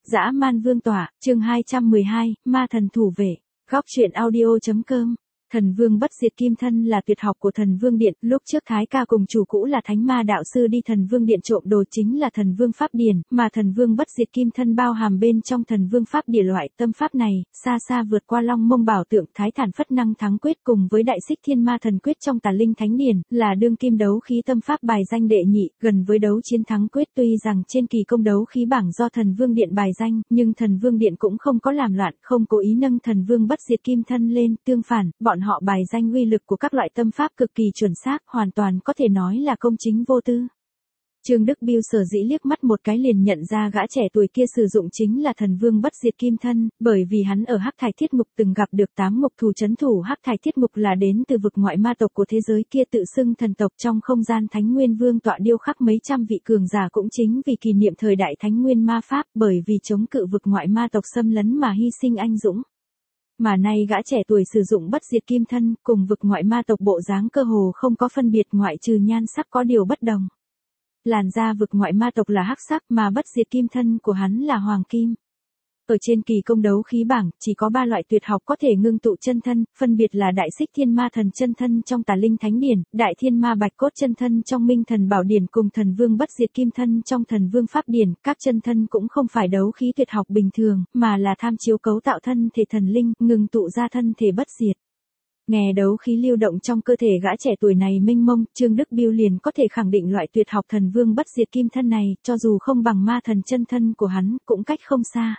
Dã man vương tỏa, chương 212, ma thần thủ vệ. Góc truyện audio.com. Thần vương bất diệt kim thân là tuyệt học của thần vương điện. Lúc trước Thái Ca cùng chủ cũ là thánh ma đạo sư đi thần vương điện trộm đồ chính là thần vương pháp điển, mà thần vương bất diệt kim thân bao hàm bên trong thần vương pháp điển loại tâm pháp này, xa xa vượt qua long mông bảo tượng thái thản phất năng thắng quyết cùng với đại xích thiên ma thần quyết trong tà linh thánh điển, là đương kim đấu khí tâm pháp bài danh đệ nhị, gần với đấu chiến thắng quyết. Tuy rằng trên kỳ công đấu khí bảng do thần vương điện bài danh, nhưng thần vương điện cũng không có làm loạn, không cố ý nâng thần vương bất diệt kim thân lên, tương phản, bọn họ bài danh uy lực của các loại tâm pháp cực kỳ chuẩn xác, hoàn toàn có thể nói là công chính vô tư. Trương Đức Biêu sở dĩ liếc mắt một cái liền nhận ra gã trẻ tuổi kia sử dụng chính là thần vương bất diệt kim thân, bởi vì hắn ở Hắc Thải Thiết Ngục từng gặp được 8 ngục thù trấn thủ. Hắc Thải Thiết Ngục là đến từ vực ngoại ma tộc của thế giới kia tự xưng thần tộc, trong không gian Thánh Nguyên Vương tọa điêu khắc mấy trăm vị cường giả cũng chính vì kỷ niệm thời đại Thánh Nguyên ma pháp, bởi vì chống cự vực ngoại ma tộc xâm lấn mà hy sinh anh dũng. Mà nay gã trẻ tuổi sử dụng bất diệt kim thân, cùng vực ngoại ma tộc bộ dáng cơ hồ không có phân biệt ngoại trừ nhan sắc có điều bất đồng. Làn da vực ngoại ma tộc là hắc sắc mà bất diệt kim thân của hắn là hoàng kim. Ở trên kỳ công đấu khí bảng, chỉ có 3 loại tuyệt học có thể ngưng tụ chân thân, phân biệt là đại xích thiên ma thần chân thân trong tà linh thánh điển, đại thiên ma bạch cốt chân thân trong minh thần bảo điển cùng thần vương bất diệt kim thân trong thần vương pháp điển. Các chân thân cũng không phải đấu khí tuyệt học bình thường, mà là tham chiếu cấu tạo thân thể thần linh, ngừng tụ ra thân thể bất diệt. Nghe đấu khí lưu động trong cơ thể gã trẻ tuổi này mênh mông, Trương Đức Biêu liền có thể khẳng định loại tuyệt học thần vương bất diệt kim thân này, cho dù không bằng ma thần chân thân của hắn, cũng cách không xa.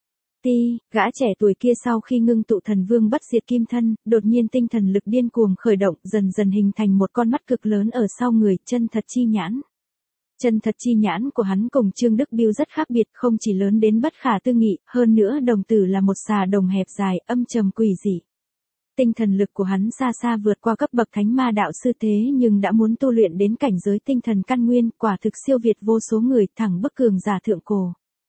Gã trẻ tuổi kia sau khi ngưng tụ thần vương bất diệt kim thân, đột nhiên tinh thần lực điên cuồng khởi động, dần dần hình thành một con mắt cực lớn ở sau người, chân thật chi nhãn. Chân thật chi nhãn của hắn cùng Trương Đức Biêu rất khác biệt, không chỉ lớn đến bất khả tư nghị, hơn nữa đồng tử là một xà đồng hẹp dài, âm trầm quỷ dị. Tinh thần lực của hắn xa xa vượt qua cấp bậc thánh ma đạo sư thế nhưng đã muốn tu luyện đến cảnh giới tinh thần căn nguyên, quả thực siêu việt vô số người, thẳng bức cường giả thượng cổ.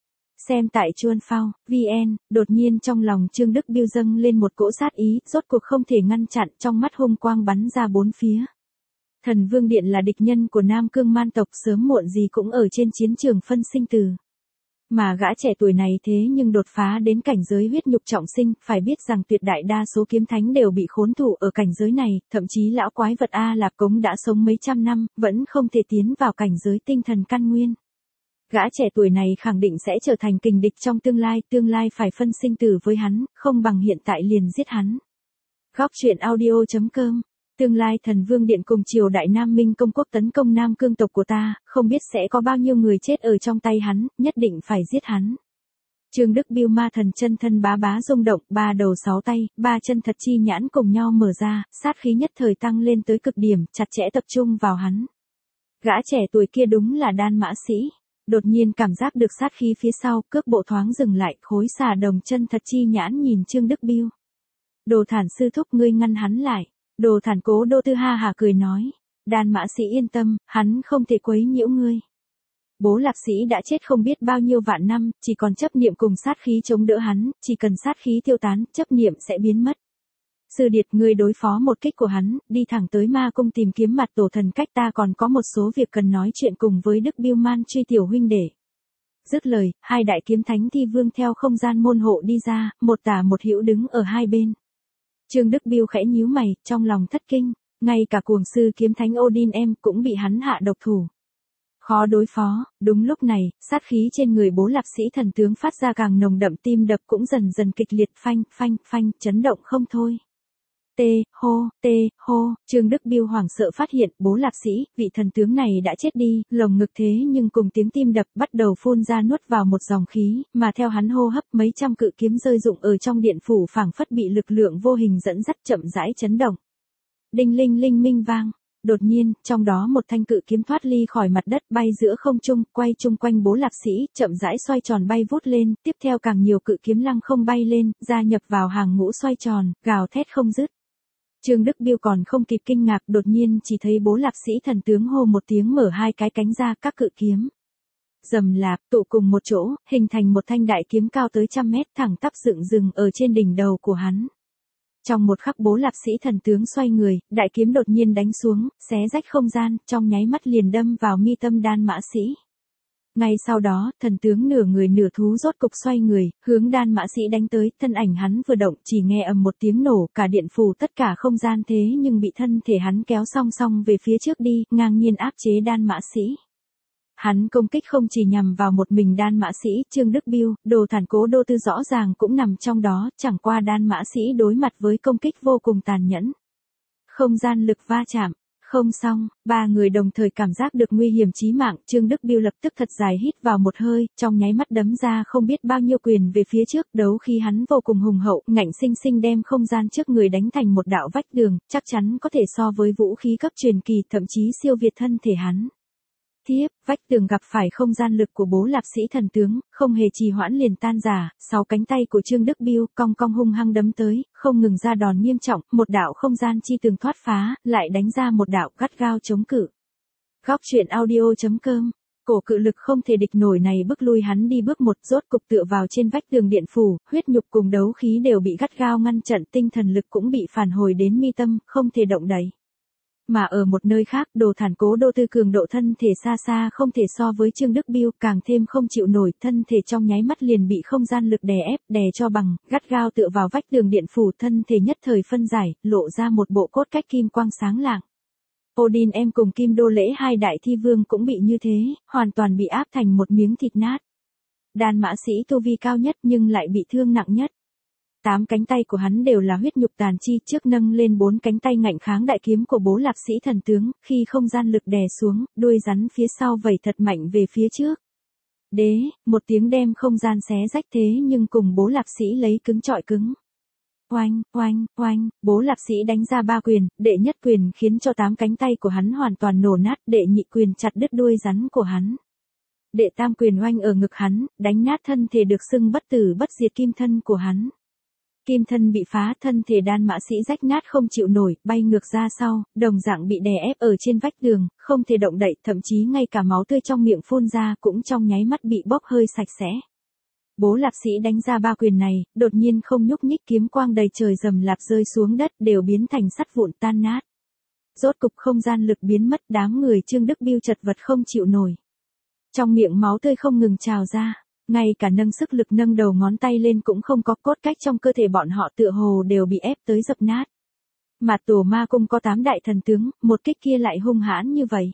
Xem tại Chuan Phao, VN, đột nhiên trong lòng Trương Đức Biêu dâng lên một cỗ sát ý, rốt cuộc không thể ngăn chặn, trong mắt hung quang bắn ra bốn phía. Thần Vương Điện là địch nhân của Nam Cương man tộc, sớm muộn gì cũng ở trên chiến trường phân sinh tử. Mà gã trẻ tuổi này thế nhưng đột phá đến cảnh giới huyết nhục trọng sinh, phải biết rằng tuyệt đại đa số kiếm thánh đều bị khốn thủ ở cảnh giới này, thậm chí lão quái vật A Lạp Cống đã sống mấy trăm năm, vẫn không thể tiến vào cảnh giới tinh thần căn nguyên. Gã trẻ tuổi này khẳng định sẽ trở thành kình địch trong tương lai phải phân sinh tử với hắn, không bằng hiện tại liền giết hắn. Góc truyện audio.com. Tương lai thần vương điện cùng triều đại Nam Minh công quốc tấn công Nam Cương tộc của ta, không biết sẽ có bao nhiêu người chết ở trong tay hắn, nhất định phải giết hắn. Trương Đức Biêu ma thần chân thân bá bá rung động, 3 đầu 6 tay, 3 chân thật chi nhãn cùng nhau mở ra, sát khí nhất thời tăng lên tới cực điểm, chặt chẽ tập trung vào hắn. Gã trẻ tuổi kia đúng là đan mã sĩ. Đột nhiên cảm giác được sát khí phía sau, cước bộ thoáng dừng lại, khối xà đồng chân thật chi nhãn nhìn Trương Đức Biêu. Đồ Thản sư thúc, ngươi ngăn hắn lại. Đồ Thản Cố Đô Tư ha hả cười nói. Đan mã sĩ yên tâm, hắn không thể quấy nhiễu ngươi. Bố Lạp sĩ đã chết không biết bao nhiêu vạn năm, chỉ còn chấp niệm cùng sát khí chống đỡ hắn, chỉ cần sát khí tiêu tán, chấp niệm sẽ biến mất. Sư điệt, ngươi đối phó một kích của hắn, đi thẳng tới ma cung tìm kiếm mặt tổ thần, cách ta còn có một số việc cần nói chuyện cùng với Đức Biêu man truy tiểu huynh đệ. Dứt lời, hai đại kiếm thánh thi vương theo không gian môn hộ đi ra, một tả một hữu đứng ở hai bên. Trương Đức Biêu khẽ nhíu mày, trong lòng thất kinh, ngay cả cuồng sư kiếm thánh Odin em cũng bị hắn hạ độc thủ. Khó đối phó. Đúng lúc này, sát khí trên người Bố Lạp sĩ thần tướng phát ra càng nồng đậm, tim đập cũng dần dần kịch liệt, phanh, chấn động không thôi. Hô, Trương Đức Biêu hoảng sợ phát hiện Bố Lạp sĩ, vị thần tướng này đã chết đi, lồng ngực thế nhưng cùng tiếng tim đập bắt đầu phun ra nuốt vào một dòng khí, mà theo hắn hô hấp mấy trăm cự kiếm rơi rụng ở trong điện phủ phảng phất bị lực lượng vô hình dẫn dắt chậm rãi chấn động. Đinh linh linh minh vang. Đột nhiên, trong đó một thanh cự kiếm thoát ly khỏi mặt đất bay giữa không trung, quay chung quanh Bố Lạp sĩ, chậm rãi xoay tròn bay vút lên, tiếp theo càng nhiều cự kiếm lăng không bay lên, gia nhập vào hàng ngũ xoay tròn, gào thét không dứt. Trương Đức Biêu còn không kịp kinh ngạc, đột nhiên chỉ thấy Bố Lạp sĩ thần tướng hô một tiếng mở hai cái cánh ra, các cự kiếm rầm lạp tụ cùng một chỗ, hình thành một thanh đại kiếm cao tới 100 mét, thẳng tắp dựng dừng ở trên đỉnh đầu của hắn. Trong một khắc Bố Lạp sĩ thần tướng xoay người, đại kiếm đột nhiên đánh xuống, xé rách không gian, trong nháy mắt liền đâm vào mi tâm đan mã sĩ. Ngay sau đó, thần tướng nửa người nửa thú rốt cục xoay người, hướng đan mã sĩ đánh tới, thân ảnh hắn vừa động chỉ nghe ầm một tiếng nổ, cả điện phủ tất cả không gian thế nhưng bị thân thể hắn kéo song song về phía trước đi, ngang nhiên áp chế đan mã sĩ. Hắn công kích không chỉ nhằm vào một mình đan mã sĩ, Trương Đức Biêu, Đồ Thản Cố Đô Tư rõ ràng cũng nằm trong đó, chẳng qua đan mã sĩ đối mặt với công kích vô cùng tàn nhẫn. Không gian lực va chạm. Không xong, ba người đồng thời cảm giác được nguy hiểm chí mạng, Trương Đức Biêu lập tức thật dài hít vào một hơi, trong nháy mắt đấm ra không biết bao nhiêu quyền về phía trước, đấu khi hắn vô cùng hùng hậu, ngạnh sinh sinh đem không gian trước người đánh thành một đạo vách tường, chắc chắn có thể so với vũ khí cấp truyền kỳ, thậm chí siêu việt thân thể hắn. Tiếp, vách tường gặp phải không gian lực của Bố Lạp Sĩ thần tướng, không hề trì hoãn liền tan rã, sáu cánh tay của Trương Đức Biêu cong cong hung hăng đấm tới, không ngừng ra đòn nghiêm trọng, một đạo không gian chi tường thoát phá, lại đánh ra một đạo gắt gao chống cự. Góc truyện audio.com. Cổ cự lực không thể địch nổi này bức lui hắn đi bước một, rốt cục tựa vào trên vách tường điện phủ, huyết nhục cùng đấu khí đều bị gắt gao ngăn chặn, tinh thần lực cũng bị phản hồi đến mi tâm, không thể động đậy. Mà ở một nơi khác, Đồ Thản Cố Đô Tư cường độ thân thể xa xa không thể so với Trương Đức Biêu, càng thêm không chịu nổi, thân thể trong nháy mắt liền bị không gian lực đè ép, đè cho bằng, gắt gao tựa vào vách tường điện phủ, thân thể nhất thời phân giải, lộ ra một bộ cốt cách kim quang sáng lạng. Odin em cùng Kim Đô Lễ hai đại thi vương cũng bị như thế, hoàn toàn bị áp thành một miếng thịt nát. Đan mã sĩ tu vi cao nhất nhưng lại bị thương nặng nhất. 8 cánh tay của hắn đều là huyết nhục tàn chi, trước nâng lên 4 cánh tay ngạnh kháng đại kiếm của Bố Lạp Sĩ thần tướng, khi không gian lực đè xuống, đuôi rắn phía sau vẩy thật mạnh về phía trước. Đế, một tiếng đem không gian xé rách thế nhưng cùng Bố Lạp Sĩ lấy cứng trọi cứng. Oanh, oanh, oanh, Bố Lạp Sĩ đánh ra 3 quyền, đệ nhất quyền khiến cho 8 cánh tay của hắn hoàn toàn nổ nát, đệ nhị quyền chặt đứt đuôi rắn của hắn. Đệ tam quyền oanh ở ngực hắn, đánh nát thân thể được xưng bất tử bất diệt kim thân của hắn. Kim thân bị phá, thân thể đan mã sĩ rách nát không chịu nổi, bay ngược ra sau, đồng dạng bị đè ép ở trên vách tường, không thể động đậy, thậm chí ngay cả máu tươi trong miệng phun ra cũng trong nháy mắt bị bốc hơi sạch sẽ. Bố Lạp Sĩ đánh ra 3 quyền này, đột nhiên không nhúc nhích, kiếm quang đầy trời rầm rạp rơi xuống đất, đều biến thành sắt vụn tan nát. Rốt cục không gian lực biến mất, đám người Trương Đức Biêu chật vật không chịu nổi. Trong miệng máu tươi không ngừng trào ra. Ngay cả nâng sức lực nâng đầu ngón tay lên cũng không có, cốt cách trong cơ thể bọn họ tựa hồ đều bị ép tới dập nát. Mà Tổ Ma Cung có 8 đại thần tướng, một kích kia lại hung hãn như vậy.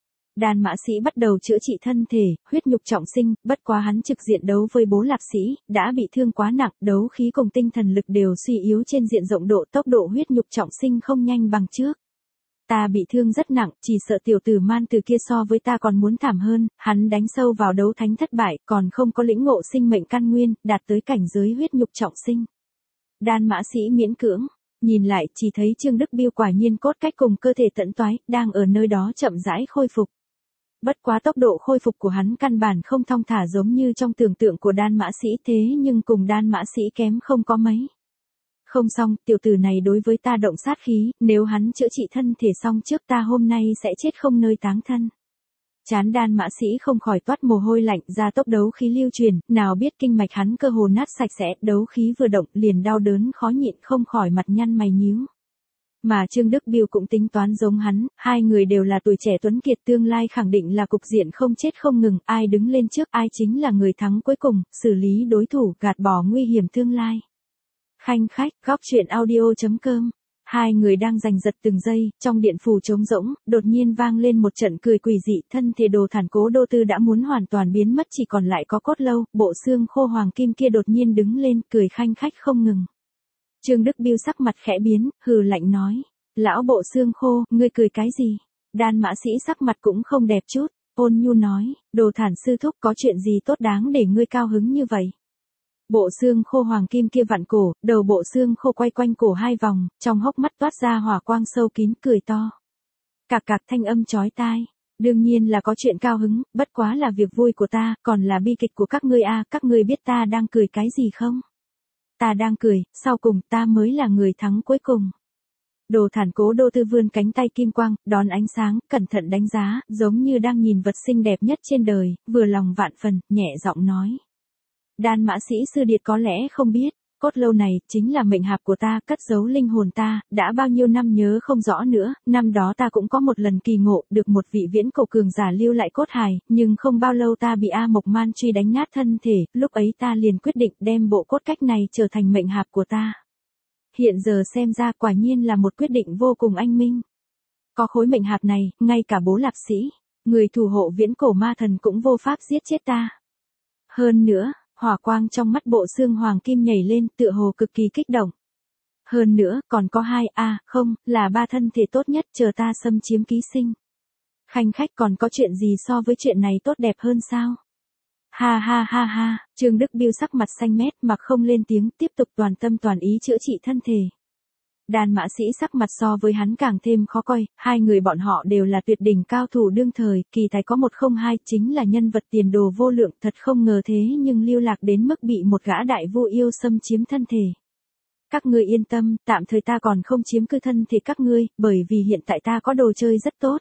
Đan mã sĩ bắt đầu chữa trị thân thể, huyết nhục trọng sinh, bất quá hắn trực diện đấu với Bố Lạp Sĩ, đã bị thương quá nặng, đấu khí cùng tinh thần lực đều suy yếu trên diện rộng, độ tốc độ huyết nhục trọng sinh không nhanh bằng trước. Ta bị thương rất nặng, chỉ sợ tiểu tử man từ kia so với ta còn muốn thảm hơn, hắn đánh sâu vào đấu thánh thất bại, còn không có lĩnh ngộ sinh mệnh căn nguyên, đạt tới cảnh giới huyết nhục trọng sinh. Đan mã sĩ miễn cưỡng, nhìn lại chỉ thấy Trương Đức Biêu quả nhiên cốt cách cùng cơ thể tận toái, đang ở nơi đó chậm rãi khôi phục. Bất quá tốc độ khôi phục của hắn căn bản không thong thả giống như trong tưởng tượng của đan mã sĩ, thế nhưng cùng đan mã sĩ kém không có mấy. Không xong, tiểu tử này đối với ta động sát khí, nếu hắn chữa trị thân thể xong trước ta hôm nay sẽ chết không nơi táng thân. Chán đan mã sĩ không khỏi toát mồ hôi lạnh, ra tốc đấu khí lưu truyền, nào biết kinh mạch hắn cơ hồ nát sạch sẽ, đấu khí vừa động liền đau đớn khó nhịn, không khỏi mặt nhăn mày nhíu. Mà Trương Đức Biêu cũng tính toán giống hắn, hai người đều là tuổi trẻ tuấn kiệt, tương lai khẳng định là cục diện không chết không ngừng, ai đứng lên trước ai chính là người thắng cuối cùng, xử lý đối thủ, gạt bỏ nguy hiểm tương lai. Khanh khách, góc truyện audio.com. Hai người đang giành giật từng giây, trong điện phủ trống rỗng, đột nhiên vang lên một trận cười quỷ dị, thân thể Đồ Thản Cố Đô Tư đã muốn hoàn toàn biến mất, chỉ còn lại có cốt lâu, bộ xương khô hoàng kim kia đột nhiên đứng lên, cười khanh khách không ngừng. Trương Đức Biêu sắc mặt khẽ biến, hừ lạnh nói, lão bộ xương khô, ngươi cười cái gì? Đan mã sĩ sắc mặt cũng không đẹp chút, ôn nhu nói, Đồ Thản sư thúc có chuyện gì tốt đáng để ngươi cao hứng như vậy? Bộ xương khô hoàng kim kia vặn cổ, đầu bộ xương khô quay quanh cổ 2 vòng, trong hốc mắt toát ra hỏa quang sâu kín, cười to. Cạc cạc thanh âm chói tai. Đương nhiên là có chuyện cao hứng, bất quá là việc vui của ta, còn là bi kịch của các ngươi a, các ngươi biết ta đang cười cái gì không? Ta đang cười, sau cùng ta mới là người thắng cuối cùng. Đồ Thản Cố Đô Tư vươn cánh tay kim quang, đón ánh sáng, cẩn thận đánh giá, giống như đang nhìn vật xinh đẹp nhất trên đời, vừa lòng vạn phần, nhẹ giọng nói. Đan mã sĩ sư điệt có lẽ không biết, Cốt lâu này, chính là mệnh hạp của ta, cất giấu linh hồn ta, đã bao nhiêu năm nhớ không rõ nữa, năm đó ta cũng có một lần kỳ ngộ, được một vị viễn cổ cường giả lưu lại cốt hài, nhưng không bao lâu ta bị A Mộc Man Truy đánh nát thân thể, lúc ấy ta liền quyết định đem bộ cốt cách này trở thành mệnh hạp của ta. Hiện giờ xem ra quả nhiên là một quyết định vô cùng anh minh. Có khối mệnh hạp này, ngay cả bố Lạp Sĩ, người thủ hộ viễn cổ ma thần cũng vô pháp giết chết ta. Hơn nữa, hỏa quang trong mắt bộ xương hoàng kim nhảy lên tựa hồ cực kỳ kích động. Hơn nữa, còn có không, là 3 thân thể tốt nhất chờ ta xâm chiếm ký sinh. Khanh khách còn có chuyện gì so với chuyện này tốt đẹp hơn sao? Ha ha ha ha, Trương Đức Biêu sắc mặt xanh mét mặc không lên tiếng tiếp tục toàn tâm toàn ý chữa trị thân thể. Đan Mã Sĩ sắc mặt so với hắn càng thêm khó coi, hai người bọn họ đều là tuyệt đỉnh cao thủ đương thời, kỳ tài có 102 chính là nhân vật tiền đồ vô lượng, thật không ngờ thế nhưng lưu lạc đến mức bị một gã đại vô yêu xâm chiếm thân thể. Các ngươi yên tâm, tạm thời ta còn không chiếm cư thân thể các ngươi, bởi vì hiện tại ta có đồ chơi rất tốt.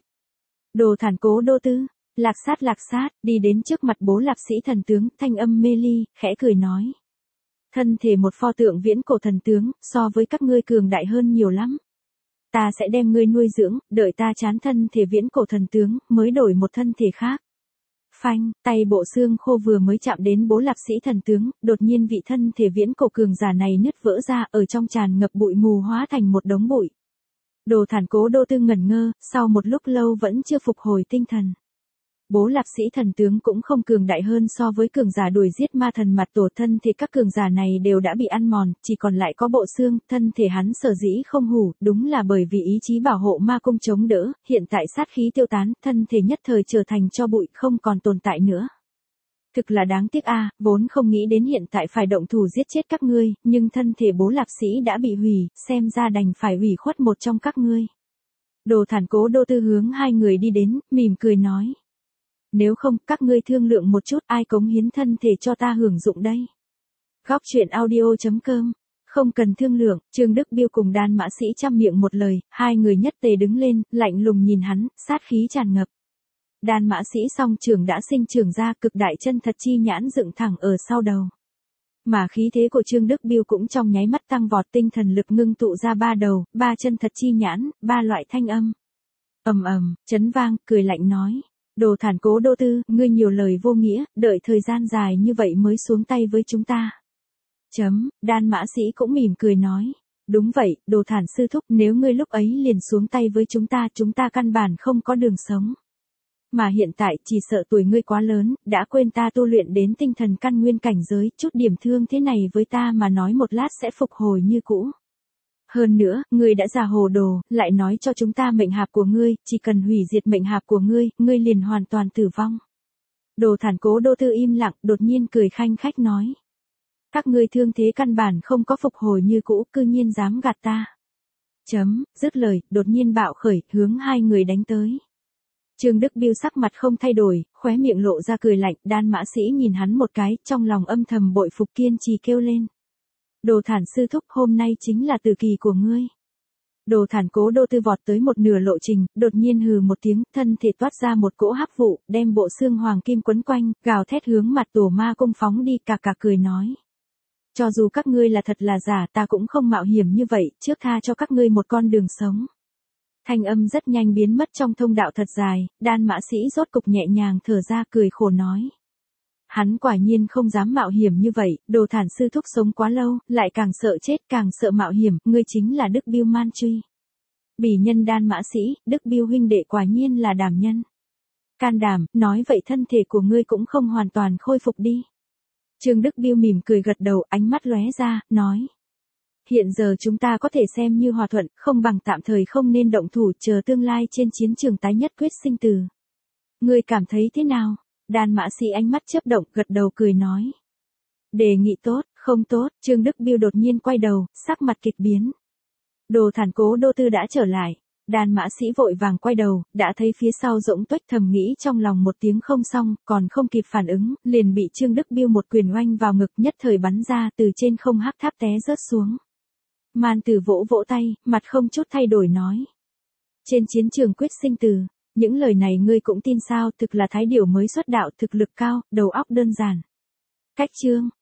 Đồ Thản Cố Đô Tư, lạc sát, đi đến trước mặt bố Lạp Sĩ thần tướng, thanh âm mê ly, khẽ cười nói. Thân thể một pho tượng viễn cổ thần tướng, so với các ngươi cường đại hơn nhiều lắm. Ta sẽ đem ngươi nuôi dưỡng, đợi ta chán thân thể viễn cổ thần tướng, mới đổi một thân thể khác. Phanh, tay bộ xương khô vừa mới chạm đến bố Lạp Sĩ thần tướng, đột nhiên vị thân thể viễn cổ cường giả này nứt vỡ ra, ở trong tràn ngập bụi mù hóa thành một đống bụi. Đồ Thản Cố Đô Tư ngẩn ngơ, sau một lúc lâu vẫn chưa phục hồi tinh thần. Bố Lạp Sĩ thần tướng cũng không cường đại hơn so với cường giả đuổi giết ma thần mặt tổ, thân thì các cường giả này đều đã bị ăn mòn, chỉ còn lại có bộ xương, thân thể hắn sở dĩ không hủ, đúng là bởi vì ý chí bảo hộ ma cung chống đỡ, hiện tại sát khí tiêu tán, thân thể nhất thời trở thành tro bụi, không còn tồn tại nữa. Thực là đáng tiếc vốn không nghĩ đến hiện tại phải động thủ giết chết các ngươi, nhưng thân thể bố Lạp Sĩ đã bị hủy, xem ra đành phải hủy khuất một trong các ngươi. Đồ Thản Cố Đô Tư hướng hai người đi đến, mỉm cười nói. Nếu không, các ngươi thương lượng một chút, ai cống hiến thân thể cho ta hưởng dụng đây? Góc truyện audio.com. Không cần thương lượng, Trương Đức Biêu cùng Đan Mã Sĩ chăm miệng một lời, hai người nhất tề đứng lên, lạnh lùng nhìn hắn, sát khí tràn ngập. Đan Mã Sĩ song trường đã sinh trưởng ra, cực đại chân thật chi nhãn dựng thẳng ở sau đầu. Mà khí thế của Trương Đức Biêu cũng trong nháy mắt tăng vọt, tinh thần lực ngưng tụ ra 3 đầu, 3 chân thật chi nhãn, 3 loại thanh âm. Chấn vang, cười lạnh nói. Đồ Thản Cố Đô Tư, ngươi nhiều lời vô nghĩa, đợi thời gian dài như vậy mới xuống tay với chúng ta. Đan Mã Sĩ cũng mỉm cười nói. Đúng vậy, Đồ Thản sư thúc, nếu ngươi lúc ấy liền xuống tay với chúng ta căn bản không có đường sống. Mà hiện tại, chỉ sợ tuổi ngươi quá lớn, đã quên ta tu luyện đến tinh thần căn nguyên cảnh giới, chút điểm thương thế này với ta mà nói một lát sẽ phục hồi như cũ. Hơn nữa, ngươi đã già hồ đồ, lại nói cho chúng ta mệnh hạp của ngươi, chỉ cần hủy diệt mệnh hạp của ngươi liền hoàn toàn tử vong. Đồ Thản Cố Đô Tư im lặng, đột nhiên cười khanh khách nói. Các ngươi thương thế căn bản không có phục hồi như cũ, cư nhiên dám gạt ta. Dứt lời, đột nhiên bạo khởi, hướng hai người đánh tới. Trương Đức Biêu sắc mặt không thay đổi, khóe miệng lộ ra cười lạnh, Đan Mã Sĩ nhìn hắn một cái, trong lòng âm thầm bội phục, kiên trì kêu lên. Đồ Thản sư thúc, hôm nay chính là tử kỳ của ngươi. Đồ Thản Cố Đô Tư vọt tới một nửa lộ trình, đột nhiên hừ một tiếng, thân thể toát ra một cỗ hắc vụ, đem bộ xương hoàng kim quấn quanh, gào thét hướng mặt tổ ma cung phóng đi, cà cười nói. Cho dù các ngươi là thật là giả, ta cũng không mạo hiểm như vậy, trước tha cho các ngươi một con đường sống. Thanh âm rất nhanh biến mất trong thông đạo thật dài, Đan Mã Sĩ rốt cục nhẹ nhàng thở ra, cười khổ nói. Hắn quả nhiên không dám mạo hiểm như vậy, Đồ Thản sư thúc sống quá lâu, lại càng sợ chết, càng sợ mạo hiểm, ngươi chính là Đức Biêu Man Truy. Bỉ nhân Đan Mã Sĩ, Đức Biêu huynh đệ quả nhiên là đảm nhân. Can đảm, nói vậy thân thể của ngươi cũng không hoàn toàn khôi phục đi. Trương Đức Biêu mỉm cười gật đầu, ánh mắt lóe ra, nói. Hiện giờ chúng ta có thể xem như hòa thuận, không bằng tạm thời không nên động thủ, chờ tương lai trên chiến trường tái nhất quyết sinh tử. Ngươi cảm thấy thế nào? Đan Mã Sĩ ánh mắt chớp động, gật đầu cười nói. Đề nghị tốt, không tốt, Trương Đức Biêu đột nhiên quay đầu, sắc mặt kịch biến. Đồ Thản Cố Đô Tư đã trở lại. Đan Mã Sĩ vội vàng quay đầu, đã thấy phía sau Dỗng Tuếch, thầm nghĩ trong lòng một tiếng không xong, còn không kịp phản ứng, liền bị Trương Đức Biêu một quyền oanh vào ngực, nhất thời bắn ra, từ trên không hắc tháp té rớt xuống. Man Tử vỗ vỗ tay, mặt không chút thay đổi nói. Trên chiến trường quyết sinh tử, những lời này ngươi cũng tin sao, thực là thái điểu mới xuất đạo, thực lực cao, đầu óc đơn giản. Cách chương.